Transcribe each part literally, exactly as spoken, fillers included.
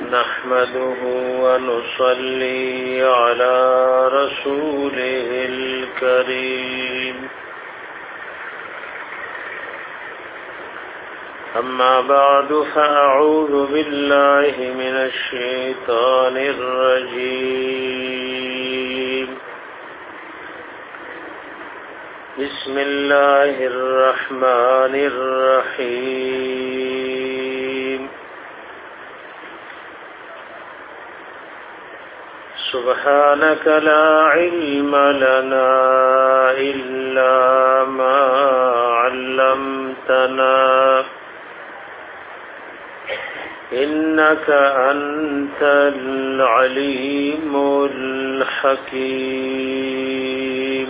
نحمده ونصلي على رسوله الكريم أما بعد فأعوذ بالله من الشيطان الرجيم بسم الله الرحمن الرحيم سبحانك لا علم لنا إلا ما علمتنا إنك أنت العليم الحكيم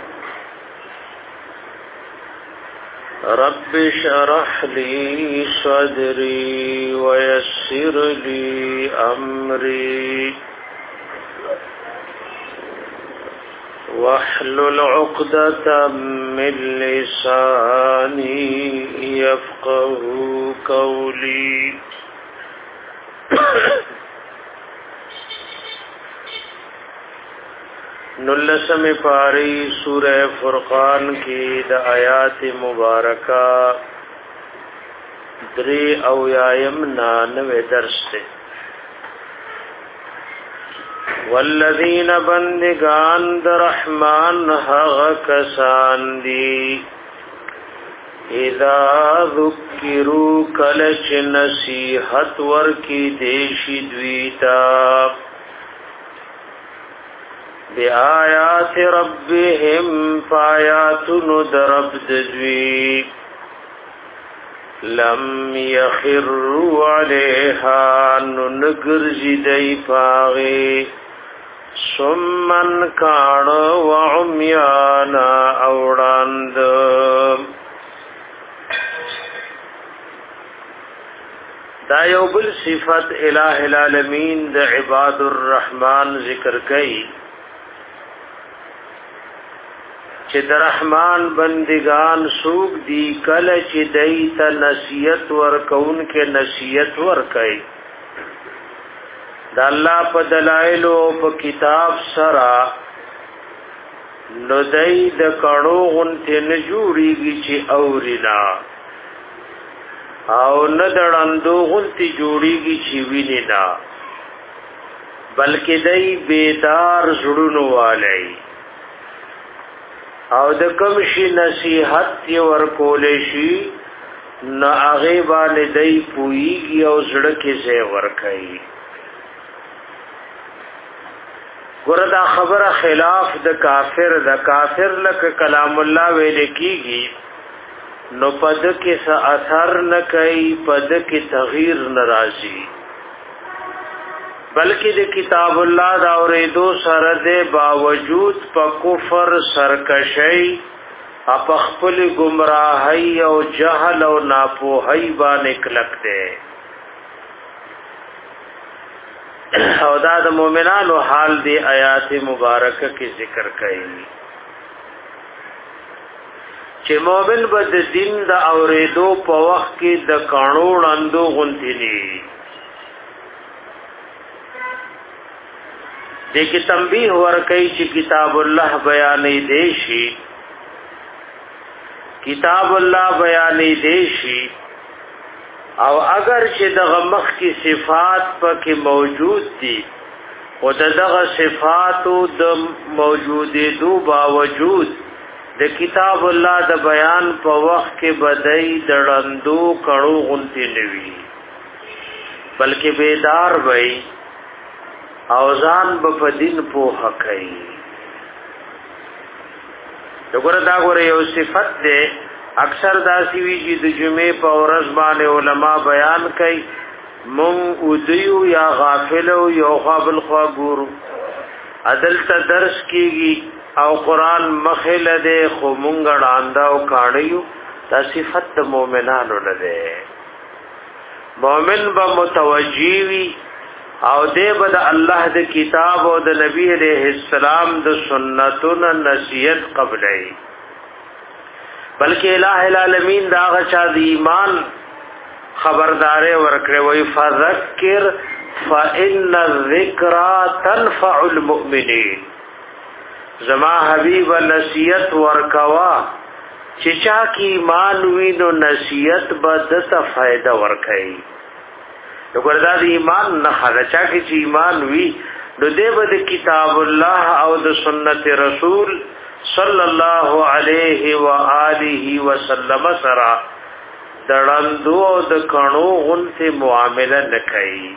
رب اشرح لي صدري ويسر لي أمري واحلل عقدة من لساني يفقه قولي نلسم پاری سورہ فرقان کی د آیات مبارکہ دری او یایم نانوے درس تے والذین بندگان د رحمان حق کسان دی اذا ذکروا کلچ نصیحت ورکی دیشی دویتا بی آیات ربهم فآیاتن درب دجوی لم یخروا علیها ننگرزی دی پاغی سمن کان وعمیانا اوڑاند دا یو بل صفت الہ العالمین دا عباد الرحمن ذکر کئی چې د رحمان بندگان سوق دی کله چې دیت نصیحت ورکون کې نصیحت ورکای د الله په دلایل او په کتاب سره نو دای د کڼو غنته نه جوړیږي چې اورینا او نه دړندو غنتی جوړیږي چې وینینا بلکې دای بیدار زړونو والي او د کوم شي نصیحت یې ورکول شي نه هغه باندې دای پويږي او زړه کې ځای ورکړي ګوردا خبره خلاف د کافر د کافر لکه کلام الله ویل کیږي نو پد کې څه اثر نه کوي پد کې تغییر ناراضي بلکې د کتاب الله دا اورېدو سره د باوجود په کفر سرکشي اپ خپل گمراهي او جهل او ناپوهي باندې کلک دي او دا د مؤمنانو حال دی آیات مبارکه کې ذکر کړي چې مؤمن به د دین د اورېدو په وخت کې د قانون اندو غونتني دیکھ تنبیح ورکی چی کتاب اللہ بیانی دیشی کتاب اللہ بیانی دیشی او اگر چې دغه مخ کی صفات پکې موجود دي او دغه صفاتو د موجودې دو باوجود د کتاب الله د بیان په وخت کې بدای دړندو کړو غونتی نوي بلکې بیدار وي او ځان په دین په حق ای وګوره دا غوړې یو صفت ده اکثر داسي وی چې د جمعې په ورځ باندې علما بیان کوي مون اودیو یا غافل او یو قابل خوا ګورو عدل ته درس کیږي او قران مخله ده خو مونږ ډاندا او کاڼیو دا صفت د مؤمنانو نه ده مؤمن به متوجي او دې بد الله د کتاب او د نبی عليه السلام د سنتونو نصیحت قبلای بلکې الہ العالمین دا غچا د ایمان خبردارې ورکړې وای فذکر فإن الذکر تنفع المؤمنین. زما حبیب نصیحت ورکوا چې چا کی ایمان وی نو نصیحت به دته فائدہ ورکړي. وګورئ دا ایمان نه خلچا کی چې ایمان وی نو دیو د کتاب الله او د سنت رسول صلی الله علیه و آله وسلم سره دړندو او د کڼو غنته معامله نکړي.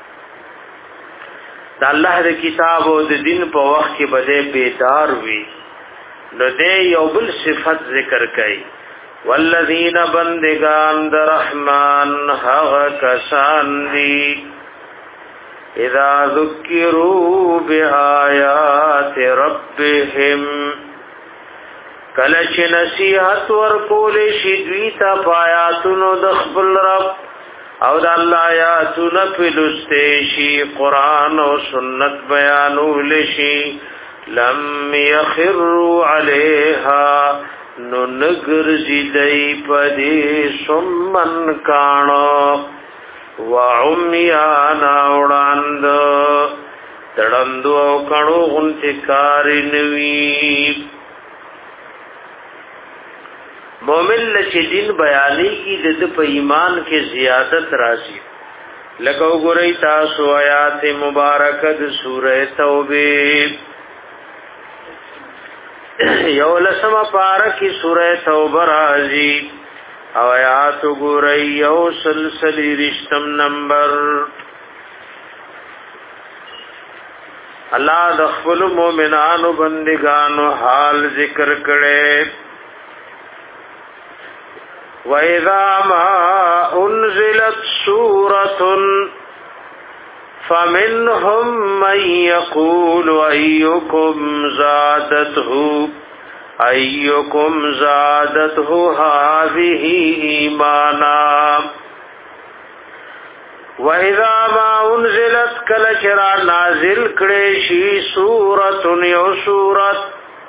د الله د کتاب او د دین په وخت کې بده بیدار وي نو دې یو بل صفت ذکر کړي. والذین بندگان د رحمان هغه کسان دي اذا ذکروا بآیات ربهم کله چې نصیحت ورکول شي دوی ته پایاتونو د خپل رب او د الله آیاتونه په لسته شي قران او سنت بیانول شي لم يخروا عليها نو نګرځي دای په دې سمن کانو وعميانا وړاند تړندو او کڼو غونته کاری نوي. مومن لچ دین بیانی کی د په ایمان کې زیادت راشي. لکه وګورئ تاسو آیات مبارکه د سوره توبه یو لسمه پارا کی سوره توبه راځي او آیات وګورئ یو سلسله رښتم نمبر. الله د خپل مؤمنانو بندگانو حال ذکر کړي. وَإِذَا مَا أُنْزِلَتْ سُورَةٌ فَمِنْهُمْ مَنْ يَقُولُ أَيُّكُمْ زَادَتْهُ أَيُّكُمْ زَادَتْهُ هَذِهِ إِيمَانًا. وَإِذَا مَا أُنْزِلَتْ كَلَّ شَرَع نازل کړي شي سورة یو سورت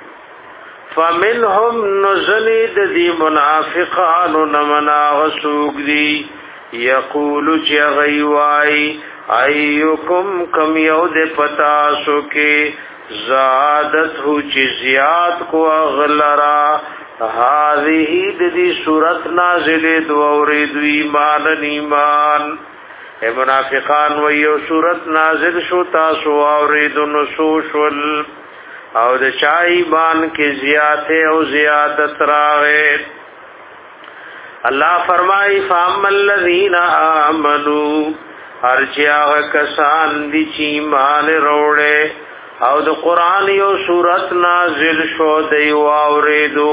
فمنهم نزنید دی منافقان نمنا غسوک دی یقولو چی غیوائی ایوکم کم یود پتاسو کے زادت ہو چی زیاد کو اغلرا هذه دی صورت نازل دورید ایمان ایمان. اے منافقان ویو صورت نازل شو تاسو اورید نسوشل او د چا ایمان کې زیاته او زیادت راغې. الله فرمای فاما الذین آمنوا ارجیا کسان دي چې ایمان وروړي او د قران یو سورت نازل شو دی واوریدو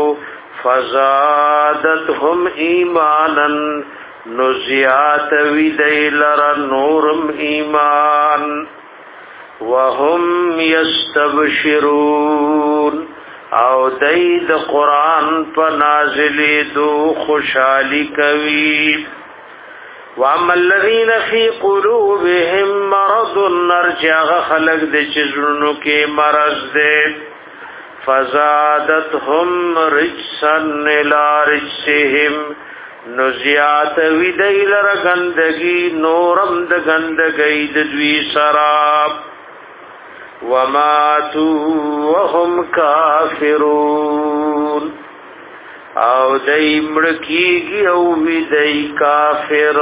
فزادتهم ایمانا نزیات وی دی لرا نورم ایمان وهم یستبشرون او دید قرآن پا نازلی دو خوشحالی کوي. واما الذین فی قلوبهم مرض نرجع خلق دے چزرنو کے مرض دے فزادتهم رجسن الى رجسهم نزیات وی دیل را گندگی نورم د گندگی دوی سراب وماتوا وهم کافرون او دای مړکیږي او وی دای کافر.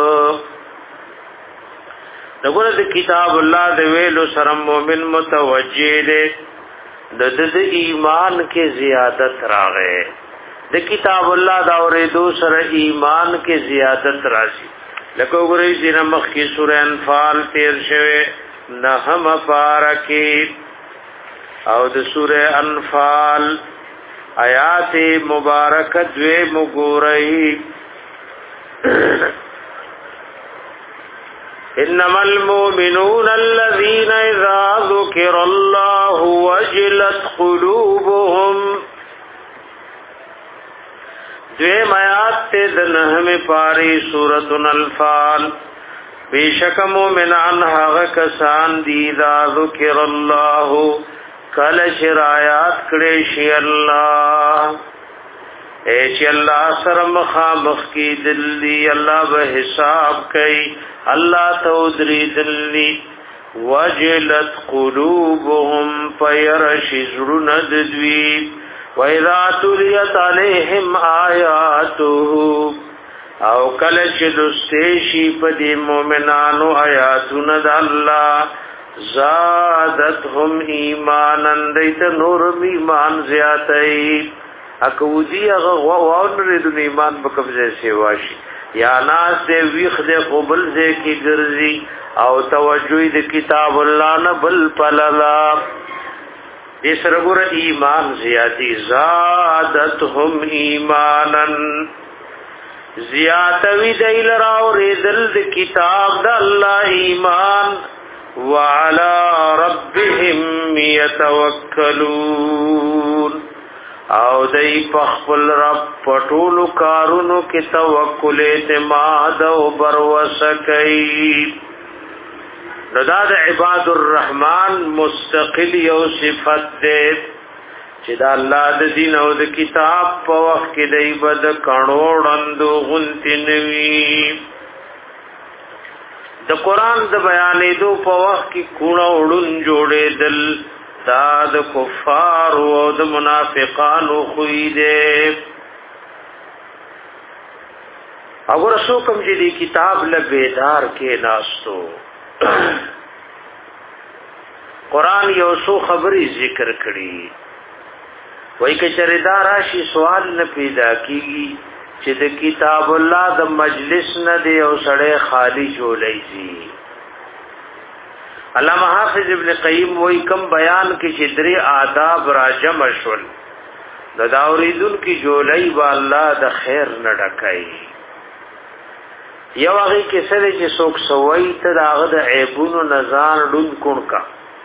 دغه د کتاب الله د ویلو سره مؤمن متوجه دی د د ایمان کې زیادت راغې. د کتاب الله دا اورېدو سره ایمان کې زیادت راشي. لکه وګورئ چې نمخ کې سورہ انفال تیر شوه نهم پارکی او د سورہ انفال آیات مبارکه دوی مګورئ. انما المؤمنون الذين اذا ذكر الله وجلت قلوبهم. دوی آیات ته د نهم پاری سورۃ الانفال بیشک مومنان هغه کسان دي دا ذکر الله کله شرایات کړي شي الله اے چې الله سره مخامخ کی دلی الله به حساب کوي الله تودری دلی وجلت قلوبهم فيرشزرن ددوی وَإِذَا تُلِيَتْ عَلَيْهِمْ آيَاتُهُ او کله چې دستېشي په دې مؤمنانو آیاتونه د الله زادتهم ایمانا دیت نور ایمان زیاتای اکودی هغه واونه د ایمان په قبضه سیواشي یا ناس دې ویخ دې قبل دې کی ګرځي او توجه دې کتاب الله نه بل پللا دې سره ګور ایمان زیاتی زادتهم ایمانا زیاتوی دیل راو ریدل د کتاب د الله ایمان وعلى ربهم يتوکلون او دای پخپل رب پټولو کارونو کې توکل اعتماد او بروسه کوي دا د عباد الرحمن مستقل یو صفت ده چې دا الله د دین او د کتاب په وخت کې دای بد کڼوړندو غنتنوي د قران د بیانې دو په وخت کې کڼوړن جوړېدل دا د کفار او د منافقانو خویده اگر سو کوم چې دی کتاب له بیدار کې ناستو قران یو سو خبري ذکر کړي وای که چردا راشي سوال نه پیدا کیږي چې د کتاب الله د مجلس نه دی او سړی خالی جوړی شي علامہ حافظ ابن قیم وای کم بیان کې چې درې آداب را جمع شول د داوریدون کې جوړی با الله د خیر نه ډکای یو هغه کې سره چې څوک سوي ته داغه د عیبونو نزان ډون کون کا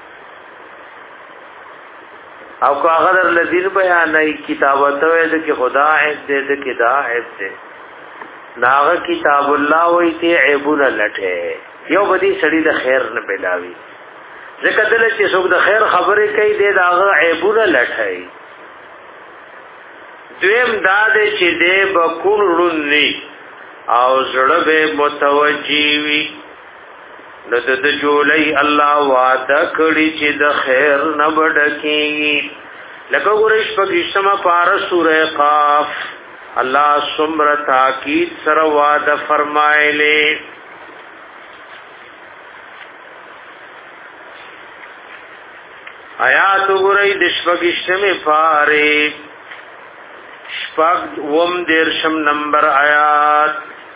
او که هغه در لذین بیانای کتابته دې کې خدا عیب دې دې کې دا عیب دې ناغه کتاب الله وای ته عیبونه لټه یو بدی سړی د خیر نه بلاوي ځکه دل چې څوک د خیر خبرې کوي دې داغه عیبونه لټای دویم دا دې چې دې بکون رونی او زړه به متوجي وي نو د جولای الله وعده کړی چې د خیر نه بډکی لکه ګورش په کیسما پار سوره قاف الله سمر تاکید سره وعده فرمایلی آیات ګورای د شپږشتمه پاره شپږ وم دیرشم نمبر آیات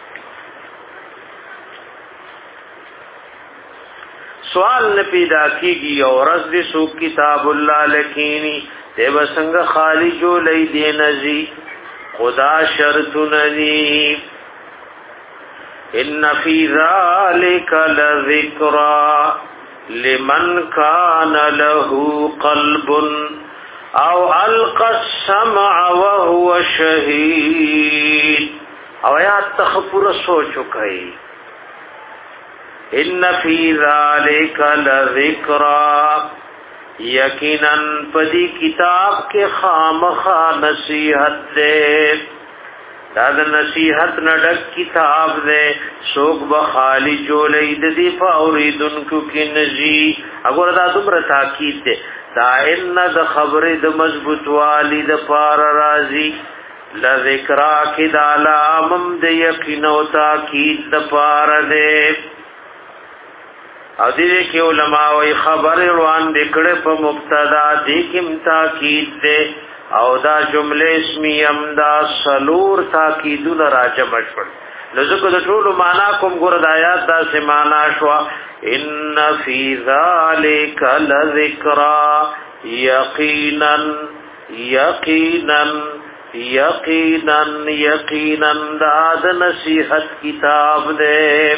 سوال نه پیدا کیږي او رز دې سو کتاب الله لکینی دیو څنګه خالی جو لې دې نزي خدا شرط ندی ان فی ذلک لذکرا لمن کان له قلب او القى السمع وهو شهید او یا تخفر سوچو کئی ان فی ذالک لذکرا یقینا پدی کتاب کے خامخا نصیحت دے داد نصیحت نڈک کتاب دے سوک بخالی جو لید دی فاوریدن کو کی نزی اگر دا دمر تاکید دے دا ان د خبر د مضبوط والی د پار رازی لذکرا کی دا لامم د یقین او تاکید د پار دے او دې کې علماء وی خبر روان دکړه په مبتدا دې کې تاکید دے او دا جمله اسمی امدا سلور تاکیدون راجم شول لذکر د ټول معنا کوم ګور د آیات دا سمانا شو ان فی ذلک لذکرا یقینا یقینا یقینا یقینا دا د نصیحت کتاب دے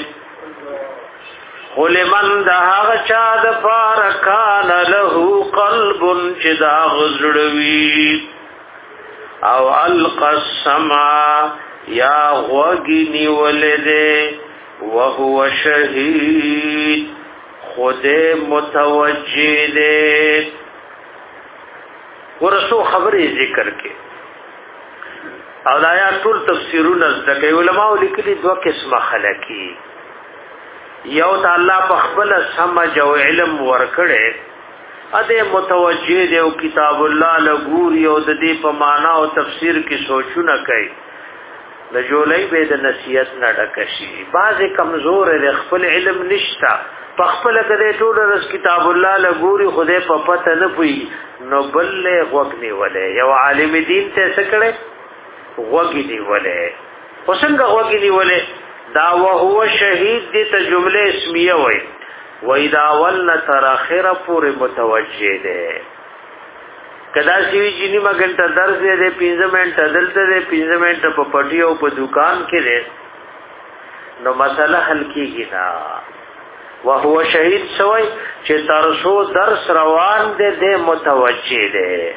ولمن دا چا د پار کان له قلب چې دا غزړوي او القى السمع یا غوګنی ولده وهو شهید خود متوجه دې ورسو خبرې ذکر کې او دا یا ټول تفسیرونه ځکه علماء لیکلي دوه قسمه خلقي یو تعالی په خپل سمج او علم ورکړي اده متوجه دی او کتاب الله لګور یو د دې په معنا او تفسیر کې سوچونه کوي د جولای به د نصیحت نه ډکشي بعض کمزور له خپل علم نشتا په خپل کده ټول رس کتاب الله لګوري خدای په پته نه پوي نو بل له وګني ولې یو عالم دین ته سکړي وګني ولې وسنګ وګني ولې دا وهو شهید دې ته جمله اسمیه وای و اذا ول تر اخره پورې متوجه ده کدا سی جنی ما غنټه درس دې پنځه منټه دلته دې پنځه منټه په پټي او په دکان کې دې نو مسله حل کیږي دا وهو شهید شوی چې ترسو درس روان دې دې متوجه ده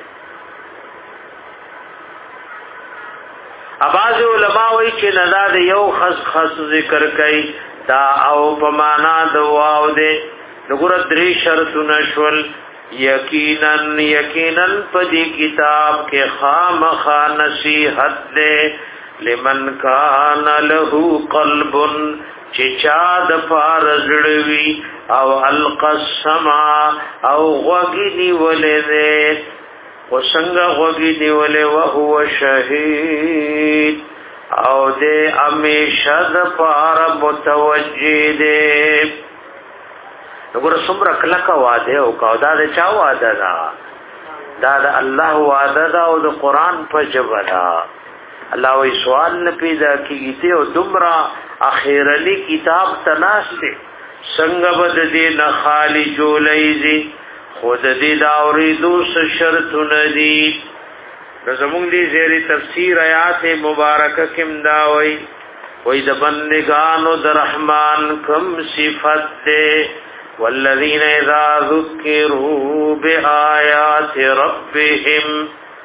اباظ علماء وی چې ندا د یو خاص خاص ذکر کوي دا او په معنا د واو دې وګوره درې شرطونه شول یقینا یقینا پدی کتاب کې خامخا نصیحت دې لمن کان له قلب چې چا د فارزړوي او القسم او غوګنی ولې وسنګ غوګنی ولې وهو شهید او دې امیشه د پار متوجه دې وګوره څومره کلکه وعده او دا د چا وعده دا دا د الله وعده دا او د قران په جبه دا الله وی سوال نه پیدا کیږي او دمرا اخیرلی کتاب تناسته څنګه بد دې نه خالی جولایزي خود دې دا اوریدو شرط ندی زمون دې زیری تفسیر آیات مبارکه کم دا وی وی د بندگانو د رحمان کم صفت دې والذین اذا ذکروا بآیات ربهم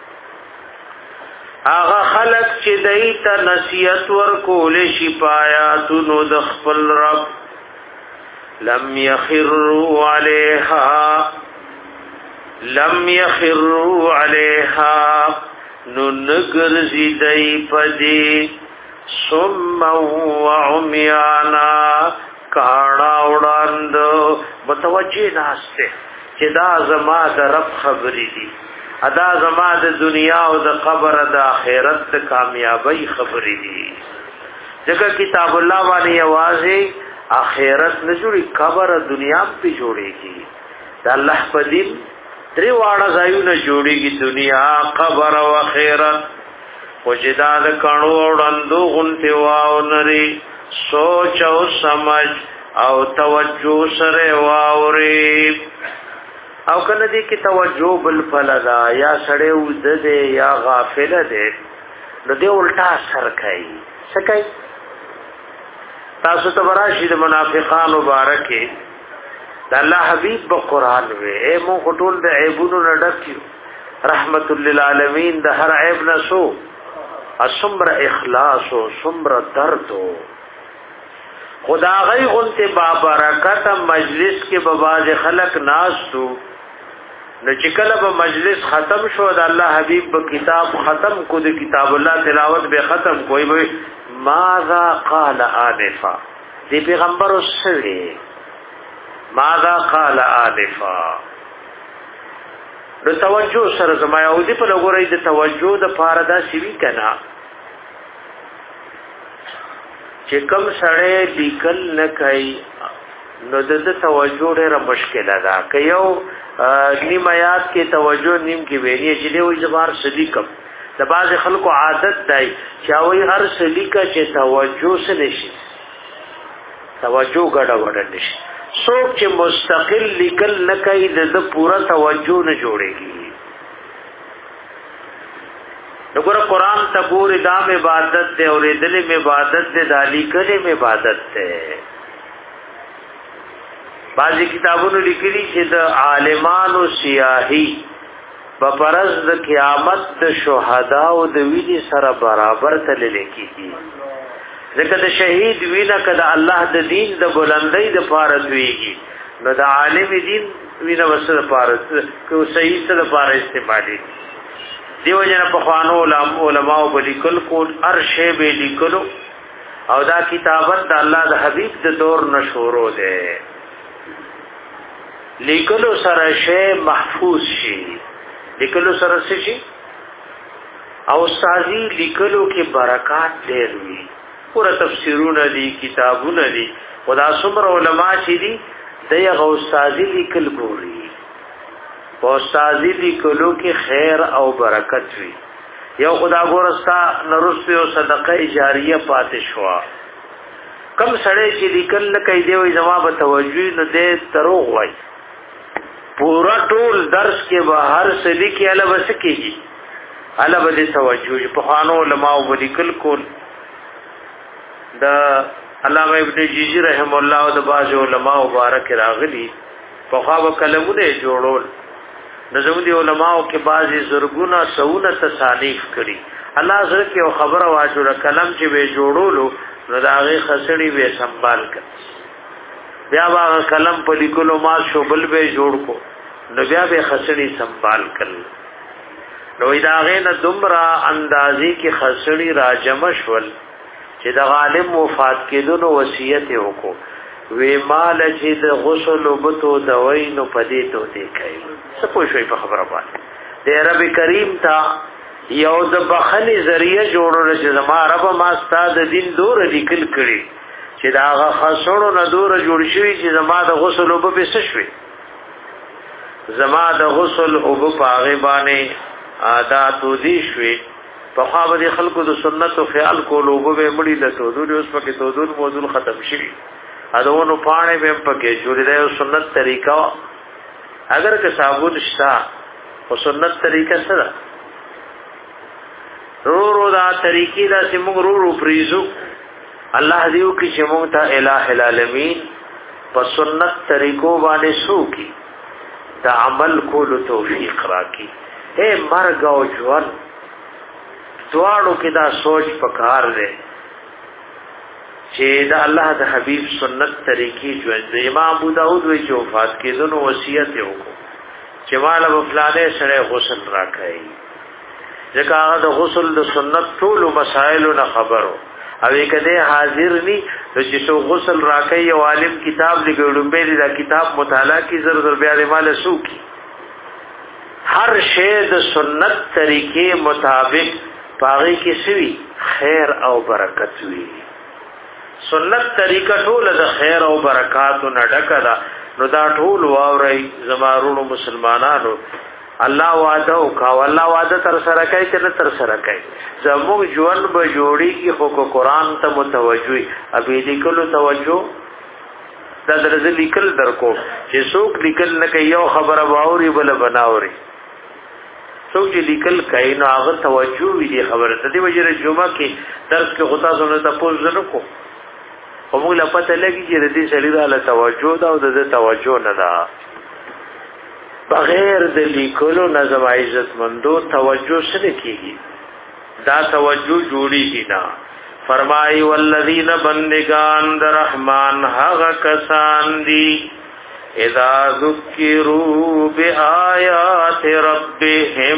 آغا خلق چې دیت نصیحت ورکول شي پایاتونو د خپل رب لم یخروا علیها لم یخروا علیها نو نگرزی دی پدی ثم وعمیانا کانا وړاند متوجه ناشته چې دا زما د رب خبرې دي ادا زما د دنیا او د قبر د آخرت د کامیابی خبرې دي ځکه کتاب الله باندې आवाज آخرت نه جوړي قبر دنیا په جوړيږي د الله په دین درې واړه ځایونه جوړيږي دنیا قبر او آخرت وجداد کڼو وړاندو غنته واو نری سوچ او سمجھ او توجه سره واوري او کنه دي کی توجه بل فلدا یا سړی ود دے یا غافل دے نو دی الټا سر کوي سکای تاسو ته براشي د منافقان مبارکه د الله حبيب په قران وې اے مو خټول د عیبونو نډکیو رحمت للعالمین د هر عیب نسو اسمر اخلاص او سمر درد خدا غي غنته بابرکت مجلس کې بواز خلق ناس تو نو چې کله به مجلس ختم شو د الله حبيب په کتاب ختم کو د کتاب الله تلاوت به ختم کوئی به ماذا قال آنفا دی پیغمبر وسوي ماذا قال آنفا د توجه سره زما یو دی په لګورې د توجه د فاردا شوی کنا چې کوم سړی لیکل نه کوي نو د توجه ډېره مشکله ده که یو نیم آیات کې توجه نیم کې ویلې چې دی وې زبر صدیقم د باز خلکو عادت دی چې وای هر صدیقه چې توجه سره نشي توجه ګډه وډه نشي څوک چې مستقل لیکل نه کوي د پورا توجه نه جوړيږي وګوره قرآن ته ګورې دا عبادت دی او دې میں عبادت دی دالی کله میں عبادت دی بعضی کتابونو لیکلي چې د عالمانو سیاهي په پرز د قیامت د شهدا او د ویني سره برابر تل لیکيږي ځکه د شهید وینا کده الله د دین د بلندۍ د فارض ویږي نو د عالم دین وینا وسره فارض کو صحیح سره فارض استعمالي دیو جن په خوانو علماء بلیکل کو ارشه به لیکلو او دا کتابت د الله د حبیب د دور نشورو ده لیکلو سره شی محفوظ شي لیکلو سره شي او استادی لیکلو کې برکات ډېر وي پورا تفسیرونه دي کتابونه دي خدا څومره علما چې دي دغه استادی لیکل ګوري او استادی لیکلو کې خیر او برکت وي یو خدا ګورستا نرسته او صدقه جاریه پاتې شو کم سړی چې لیکل نه کوي دی وي جواب توجه نه دی تروغ وای پورا ټول درس کې به هر څه لیکي اله بس کېږي اله به توجه په خوانو علماء ولیکل کول دا علامه ابن جیجی رحم الله او د باج علماء مبارک راغلي په خوا کلمونه جوړول نظم دي علماء کې بعضي زرګونه سونه تصانیف کړي الله زړه کې خبره واجوړه کلم چې به جوړولو نو دا هغه خسړي به سنبال کړي بیا هغه کلم په لیکلو ما شوبل به جوړ کو نو بیا به خسړي سنبال کړي نو دا هغه نه دومره اندازې کې خسړي راجم شول چې د غالم وفات کېدو وصیت وکړو وی مال چې د غسل وبتو دوی نو پدې ته دی کوي څه پوه شوي په خبره باندې د رب کریم تا یو د بخنی ذریعہ جوړول چې زما رب ما ستاد دین دور لیکل کړي چې دا هغه خاصونو نه دور جوړ شوی چې زما د غسل وب به څه شوي زما د غسل وب په هغه باندې عادت ودي شوي په خوا به خلکو د سنت او خیال کولو به مړي د تودور اوس پکې تودور موضوع ختم شي ادونو پانه به پکې جوړې ده سنت طریقہ اگر که صابون شتا او سنت طریقہ سره رو رو دا طریقې دا سیمو رو رو پریزو الله دیو کې چې مونږ ته الٰه العالمین په سنت طریقو باندې سو کی دا عمل کولو توفیق راکړي اے مرګ او ژوند دواړو کې دا سوچ پکار دی چې دا الله د حبیب سنت طریقې ژوند امام ابو داود وی چې وفات کېدو نو وصیت وکړو چې مال په فلانه سره غسل راکړي ځکه هغه د غسل د سنت ټول مسائل نه خبرو او کده حاضر ني چې څو غسل راکړي او عالم کتاب لګوډم به دا کتاب مطالعه کی زر زر بیا مال سو کی هر شی د سنت طریقې مطابق پاغي کې سوي خیر او برکت وي سنت طریقه ټول د خیر او برکات نه ډکه ده نو دا ټول واوري زمارونو مسلمانانو الله وعده او کا الله وعده تر سره کوي چې تر سره کوي زموږ ژوند به جوړي کې خو قرآن ته متوجي ابي لیکلو توجه دا درځ لیکل درکو چې څوک لیکل نه کوي یو خبره باوري بل بناوري څوک چې لیکل کوي نو هغه توجه وي دي خبره ته دی وجره جمعه کې درس کې غوتا زونه تاسو نه کو او موږ لا پته لګي چې د دې سړي له توجه دا او د توجه نه ده بغیر د لیکلو نظم عزت مندو توجه سره کیږي دا توجه جوړیږي نه فرمای والذین بندگان در رحمان هغه کسان دي اذا ذکروا بآیات ربهم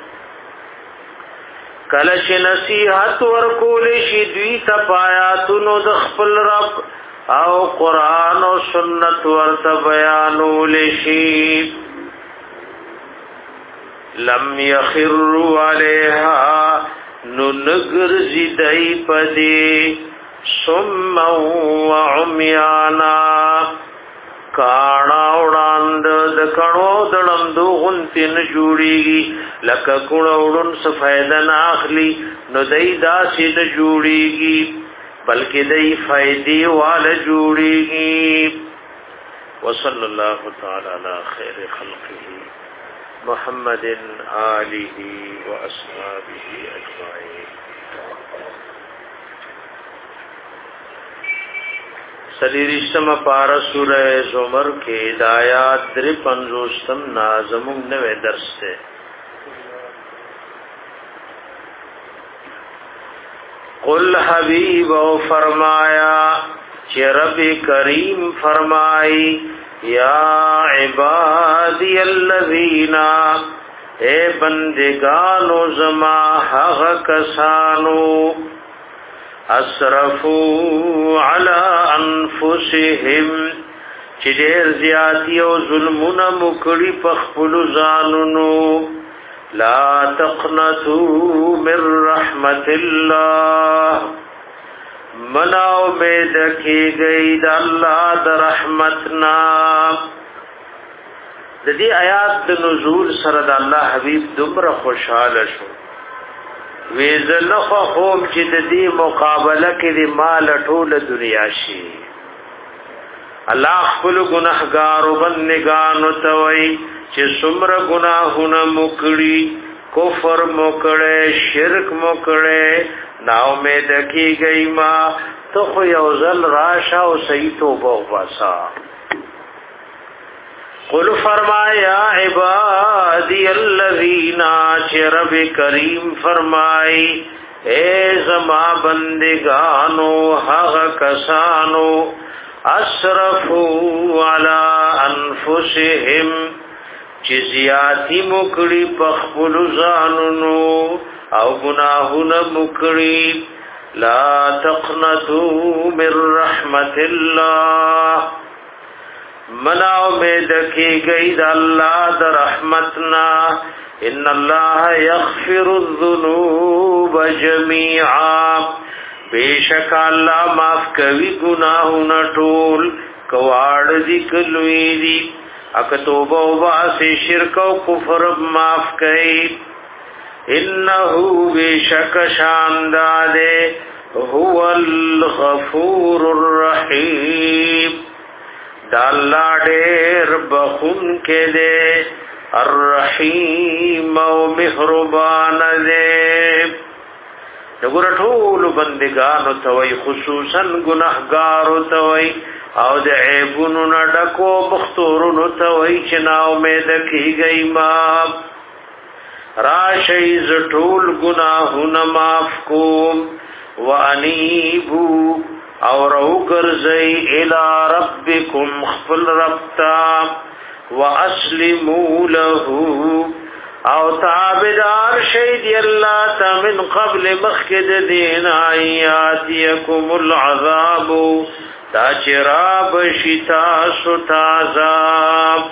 کلش نصیحت ورکول شي دوی ته پایاتونو د خپل رب او قران او سنت ورته بیانول شي لم يخروا عليها نو نگر زیدائی پدی سم و عمیانا کانا وڑاند دکنو دڑندو غنتین جوڑیگی لکا کڑوڑن سفیدن آخلی نو دی دا سید جوڑیگی بلکہ دی فیدی وال جوڑیگی وصل اللہ تعالی علی خیر خلقه محمد آلہ و اصحابہ اجمعین سلیرشتم پارا سورہ زمر کے ہدایات در پنزوستم نازمون نوے درس تے قل حبیب و فرمایا چی رب کریم فرمائی یا عبادی الذین اے بندگانو زما هغه کسانو اسرفو علی انفسهم چې ډېر زیاتی او ظلمونه مکړي په خپل ځانونو لا تقنطوا من رحمت الله منا امید کیږي د الله د رحمتنا د دې آیات د نزول سره د الله حبیب دومره خوشاله شو وی زلخه خوب چې د دې مقابله کې د مال ټول دنیا شي الله خپل ګناهګارو بندگانو ته وای چې څومره ګناهونه مکړي کفر مکړي شرک مکړي نا امید کیږي ما ته خو یو ځل راشه او صحیح توبه وباسا قل فرمایا عبادی الذین رب کریم فرمائی اے زما بندگانو حق کسانو اسرفو علی انفسهم چی زیاتی مکڑی پخبل زانونو او گناہون مکڑی لا تقنطو من رحمت اللہ منا امید کی گئی دا اللہ دا رحمتنا ان اللہ یغفر الذنوب جمیعا بیشک اللہ معاف کوي گناہونا ټول کواڑ دی کلوی دی اکتوبہ و باسی شرک و کفر معاف کئی انہو بیشک شاندادے هو الغفور الرحیم دا اللہ دیر بخون کے دے الرحیم و مہربان دے نگور ټول بندگانو توي خصوصا گناهګارو توي او د عیبونو نډکو مختورونو توي چې نا امید کیږي ما راشي ز ټول گناهونه معاف کوم وانيبو او رو ګرځي الى ربكم خپل ربتا واسلموا له او تابدار شید اللہ تا من قبل مخکد دین آیاتیکم العذاب تا چراب شتا ستازاب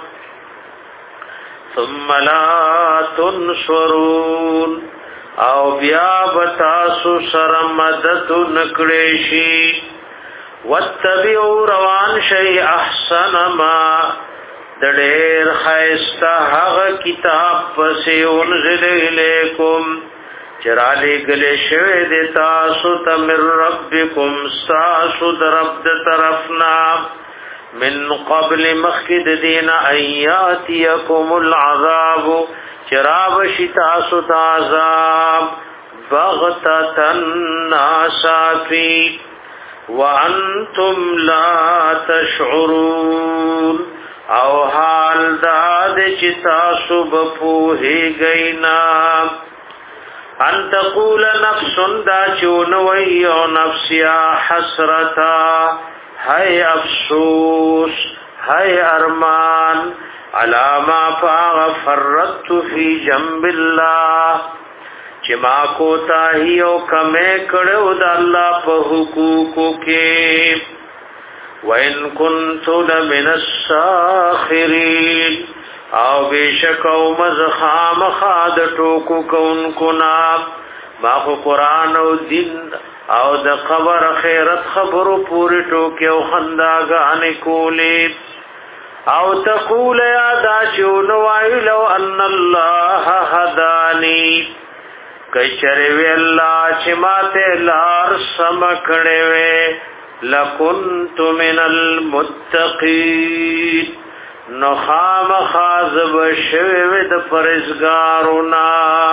ثم لا تنصرون او بیا بتاسو سرمدت نکڑیشی واتبعو روان شی احسن ما د ډېر خیسته هغه کتاب پسې انزل الیکم چرالی گلے شوی دی تاسو تا من ربکم ساسو در رب د طرفنا من قبل مخید دین ایاتیکم العذاب چراب شتاسو تا عذاب بغتتن ناسافی وانتم لا تشعرون او حال داد چتا سب پوہی گئینا ان تقول نفس دا چونوی او نفس یا حسرتا ہے افسوس ہے ارمان علاما فاغ فرطت فی جنب اللہ چما کو تاہی او کمے کڑو دا اللہ پا حقوقو کے وَإِن كُنْتُ لَمِنَ السَّاخِرِينَ او بیشک او مزخام خادتو کو کونکو ناب ماخو قرآن او دین او د خبر خیرت خبرو پوری ٹوکی او خنداگانی کولی او تقول یادا چونوائی لو ان اللہ حدانی کچروی اللہ چماتے لار سمکڑوے لکنت من المتقین نخام خازب شوید پرزگارونا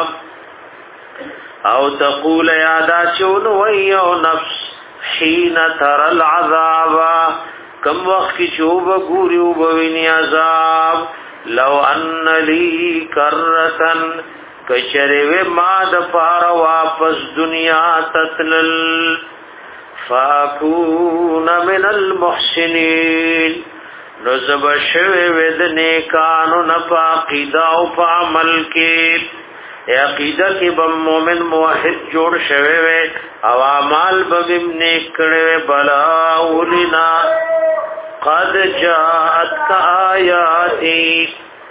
او تقول یادا چون ویو نفس حین تر العذابا کم وقت کی چوب گوریو بوینی عذاب لو ان لی کرتن کچروی ما دپار واپس دنیا تتلل فاکون من المحسنین نو زبشوی ود نیکانو نپاقیدہ و پا عمل کی عقیدہ کی بم مومن موحد جوڑ شوی وی او اعمال بم نیک کڑوی بلاولنا قد جاءت کا آیاتی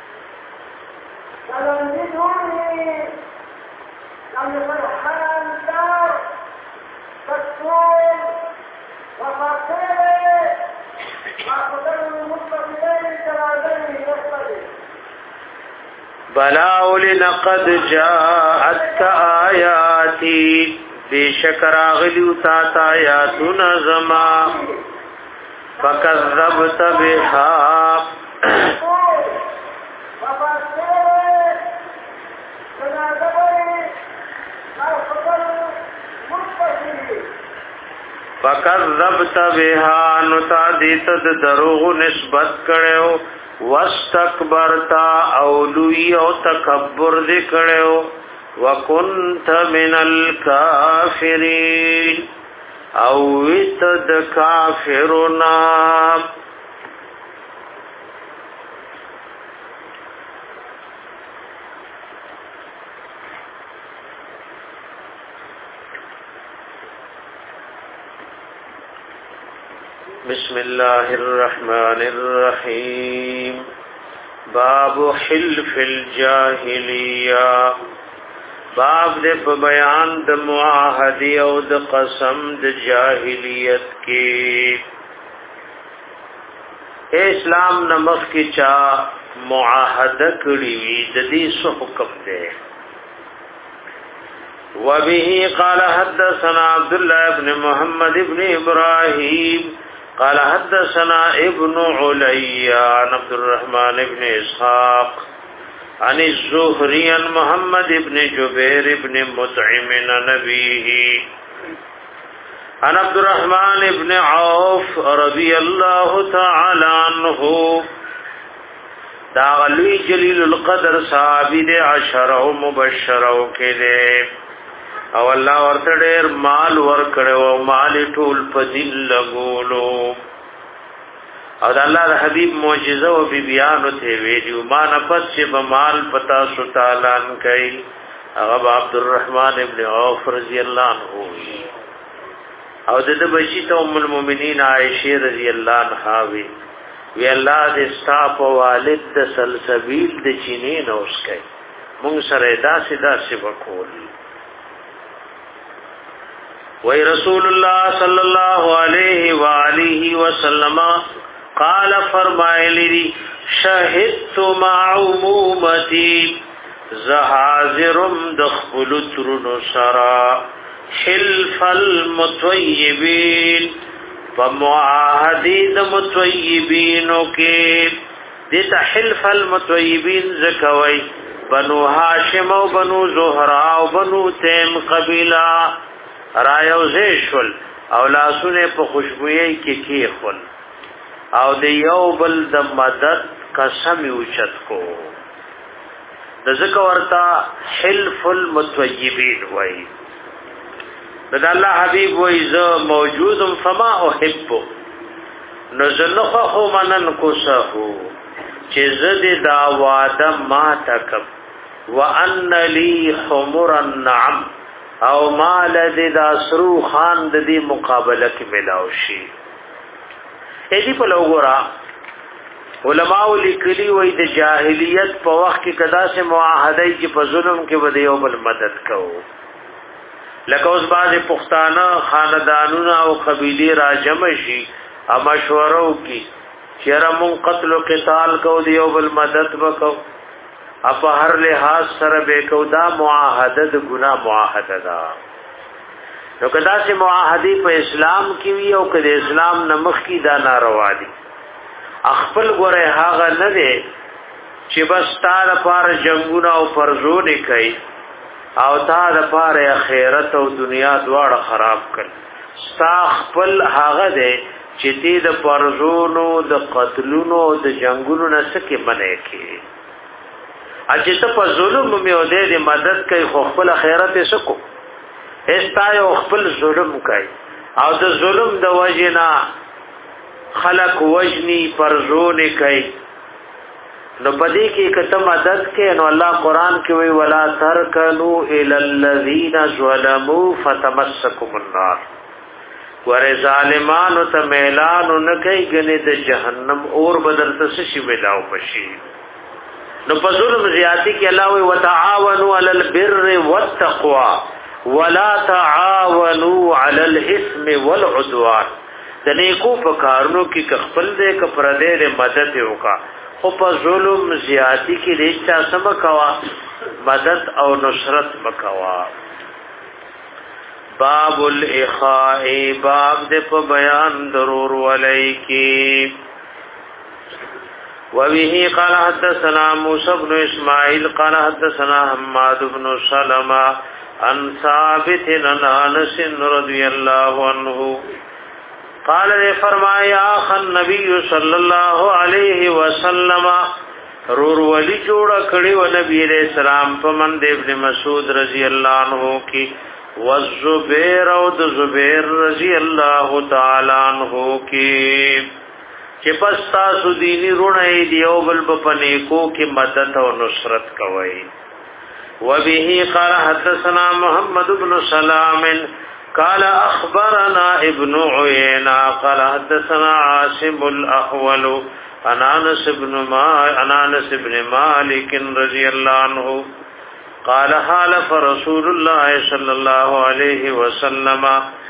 بلاولنا قد جاءت کا آیاتی بیشکر آغلیو تاتا آیاتنا زما فکذبت بها فکذبت بها نتا دیت دروغ نسبت کړو واستكبرتا اولوی او تکبر ذکړو وکنت من الكافرین او اتد کافرنا بسم الله الرحمن الرحيم باب حلف الجاهلية باب دې په بیان د معاهده او د قسم د جاهلیت کې اسلام نمخ کې چا معاهده کړی وي د دې څه حکم دی وبه قال حدثنا عبد الله بن محمد بن ابراهيم قال حدثنا ابن علي عن عبد الرحمن بن اسحاق عن الزهري عن محمد بن جبير بن مطعم نبيه عن عبد الرحمن بن عوف رضي الله تعالى عنه دا علي جليل القدر صحابي دي عشره مبشره کړي او الله ورته ډېر مال ورکړو او مال ټول په دین لګولو او د الله د حبيب معجزه او بیان ته ویلو ما نفس چې په مال پتا سو تعالی ان کوي هغه عبد الرحمن ابن عوف رضی الله عنه او د بشی ته ام المؤمنین عائشه رضی الله عنها وی وی الله دې ستاپ والد د سلسبیل د چینه نوس کوي مونږ سره داسې داسې وکول وی رسول الله صلی الله علیه و آله وسلم قال فرمایلی شهدت مع عمومتی زحاضرم دخل ترن سرا حلف المطیبین فمعاهدی د مطیبینو کې دیتا حلف المطیبین زکوی بنو هاشم و بنو زهرا و بنو تیم قبیلہ رایو زیشول او لاسونه په خوشبوئی کې کی خل او د یو بل د مدد قسم اوچت کو د ذکر ورتا حلف المتویبین وای د الله حبیب وای ز موجودم فما احب نزلخه منن کوسه چې زد دا واده ما تکب وان لی حمر النعم او مال د داسرو خان د دې مقابله کې ملاو شي اې په لوګورا علماء لیکلي وای د جاهلیت په وخت کې کدا سه معاهده چې په ظلم کې بده یو بل مدد کوو لکه اوس باز پښتانه خاندانونه او قبيله راجم شي او مشورو کې چیرې مون قتل او قتال کو دی یو بل مدد وکاو اپا هر لحاظ سره به کو دا معاهده د ګناه معاهده دا نو کدا چې معاهدی په اسلام کې وی او کله اسلام نمخ کی دا ناروا دي خپل ګره هاغه نه دي چې بس تار پر جنگونه او فرزونه کوي او تار پر اخرت او دنیا دواړه خراب کړي ستا خپل هاغه دي چې دې د فرزونو د قتلونو او د جنگونو نه سکه منې کوي اجه ته په ظلم مې او دې مدد کوي خو خپل خیرت یې سکو استای او خپل ظلم کوي او د ظلم د وجنا خلق وجنی پرزون کوي نو پدې کې کته مدد کې نو الله قران کې وی ولا ترکنوا الى الذين ظلموا فتمسكوا النار ور ظالمانو ته میلان نه کوي ګنې د جهنم اور بدل ته شي ملاو پشي نو په ظلم زیاتی کې الله وی وتعاونوا على البر والتقوى ولا تعاونوا على الاثم والعدوان د نیکو په کارونو کې خپل دې ک پر دې مدد وکا خو په ظلم زیاتی کې ریچا سم کوا مدد او نصرت مکوا باب الاخاء باب دې په بیان ضرور ولای کی وبه قال حدثنا موسى بن اسماعيل قال حدثنا حماد بن سلمة عن ثابت عن انس رضي الله عنه قال نے فرمایا خن نبی صلی اللہ علیہ وسلم رور ولی جوڑا کڑی و نبی علیہ السلام پمن دے ابن مسعود رضی اللہ عنہ کی والزبیر او زبیر رضی اللہ تعالی عنہ کی کہ پستا سدینی رونئی دیو بل بپنیکو کی مدد و نصرت کوئی وبه قال حدثنا محمد بن سلام قال اخبرنا ابن عيينة قال حدثنا عاصم الاحول عن انس بن مالك عن انس بن مالك رضي الله عنه قال حلف رسول الله صلى الله عليه وسلم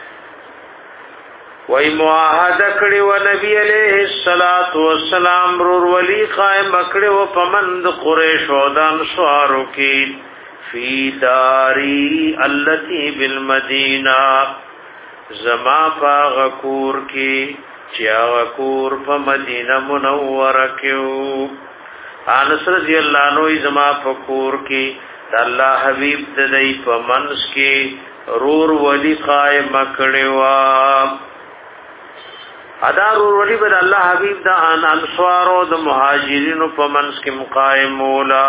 وای معاهده کړي و نبی عليه الصلاه والسلام رور ولی قائم کړي و پمند قریش او دان سوارو کې فی داری التی بالمدینہ زما پا غکور کی چیا غکور پا مدینہ منور کیو انس رضی اللہ عنہ زما پا کور کی اللہ حبیب ددئی پا منس کی رور ولی قائم کڑیوا ادا رور ولی بد اللہ حبیب دا انصارو دا مہاجرین پا منس کی مقائم مولا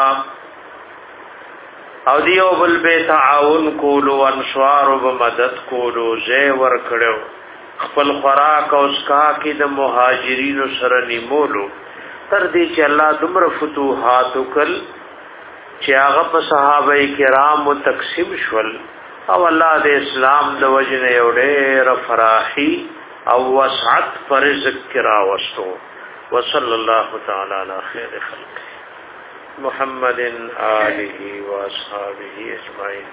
او دیو بل بے تعاون کولو انشوار و مدد کولو زی ور کڑو خپل خوراک او اسکا کی د مهاجرین سره نیمولو تر دې چې الله دمر فتوحات وکل چې هغه په صحابه کرام تقسیم شول او الله د اسلام د وجنه یوړې رفراحي او وسعت پر ذکر واستو وصلی الله تعالی علی خیر خلق محمد آله واصحابه اجمعين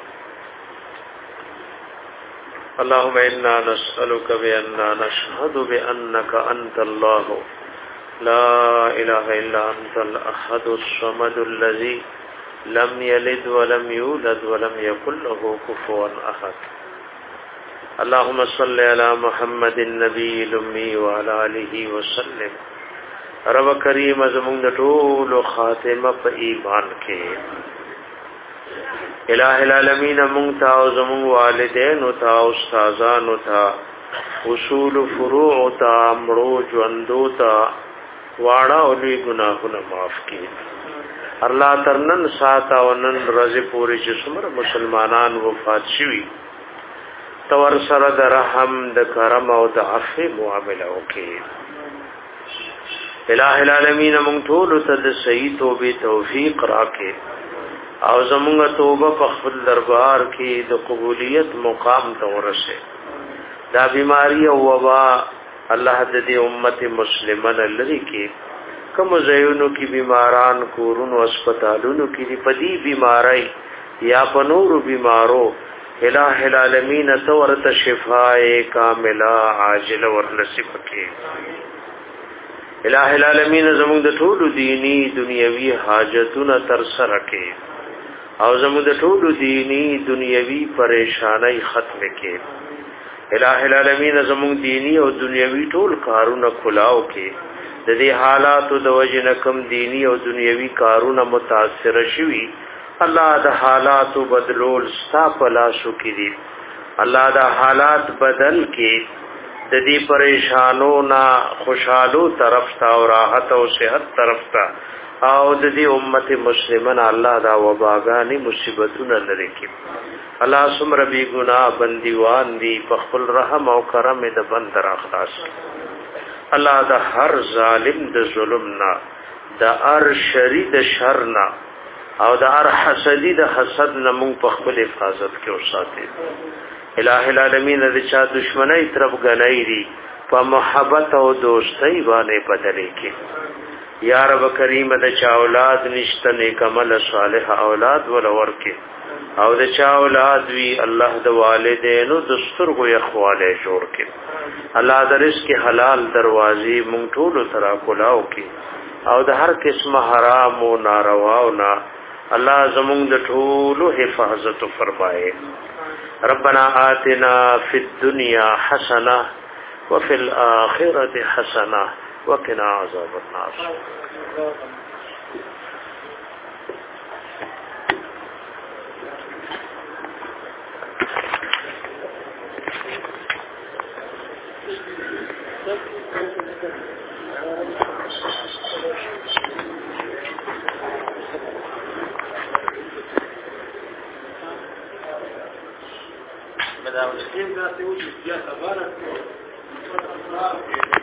اللهم انا نسألك بأننا نشهد بأنك انت الله لا اله الا انت الاحد الصمد الذي لم يلد ولم يولد ولم يكن له كفوا احد اللهم صل على محمد النبي الامي وعلى اله وسلم رب کریم زمون د ټول خاتمه په ایمان کې الہ العالمین مونږ ته او زمون والدین او ته استادان او ته اصول فروع او ته امرو ژوندو ته واړه او لوی ګناهونه معاف کړي الله ترنن ساته او نن ورځې پوری چې څومره مسلمانان وفات شوي تور سره د رحم د کرم او د عفو معاملې وکړي الہ العالمین مونږ ټول ته د صحیح توبې توفیق راکې او زموږ توبه په خپل دربار کې د قبولیت مقام ته ورسه دا بیماری او وبا الله دې امت مسلمان لري کې کوم ځایونو کې بیماران کورونو هسپتالونو کې په دې بیماری یا په نورو بیمارو الہ العالمین تورته شفاء کامله عاجله ورنصیب کړي الہ العالمین زموږ د ټولو دینی دنیوي حاجتونه تر سره کړي او زموږ د ټولو دینی دنیوي پریشانای ختم کړي الہ العالمین زموږ دینی او دنیوي ټول کارونه کلاو کړي د دې حالاتو د وجه کم دینی او دنیوي کارونه متاثر شوي الله د حالاتو بدلول ستا په لاسو کې دي الله د حالات بدل کې د دې پریشانو نا خوشحالو طرف تا او راحت او صحت طرف تا او د دې امت مسلمان الله دا وباګانی مصیبتونه لري کی الله سمر بی گناہ بندیوان دی په خپل رحم او کرم د بند را خلاص الله د هر ظالم د ظلم نه د هر شری د شر نه او د هر حسدی د حسد نه مونږ په خپل حفاظت کې اوساته الٰه العالمین د چا دشمنی طرف غنۍ دي په محبت او دوستۍ باندې بدلې کې یا رب کریم د چا اولاد نشته نیک عمل صالح اولاد ولور کې او د چا اولاد وی الله د والدینو د سترګو یخواله جوړ کې الله د رزق حلال دروازې مونږ ټول سره کولاو کې او د هر قسم حرام او ناروا او نا الله زمونږ د ټول حفاظت فرمایي ربنا آتنا فی الدنيا حسنه وفي الاخره حسنه وقنا عذاب النار مدام الدین ذاته وجود یا تبارک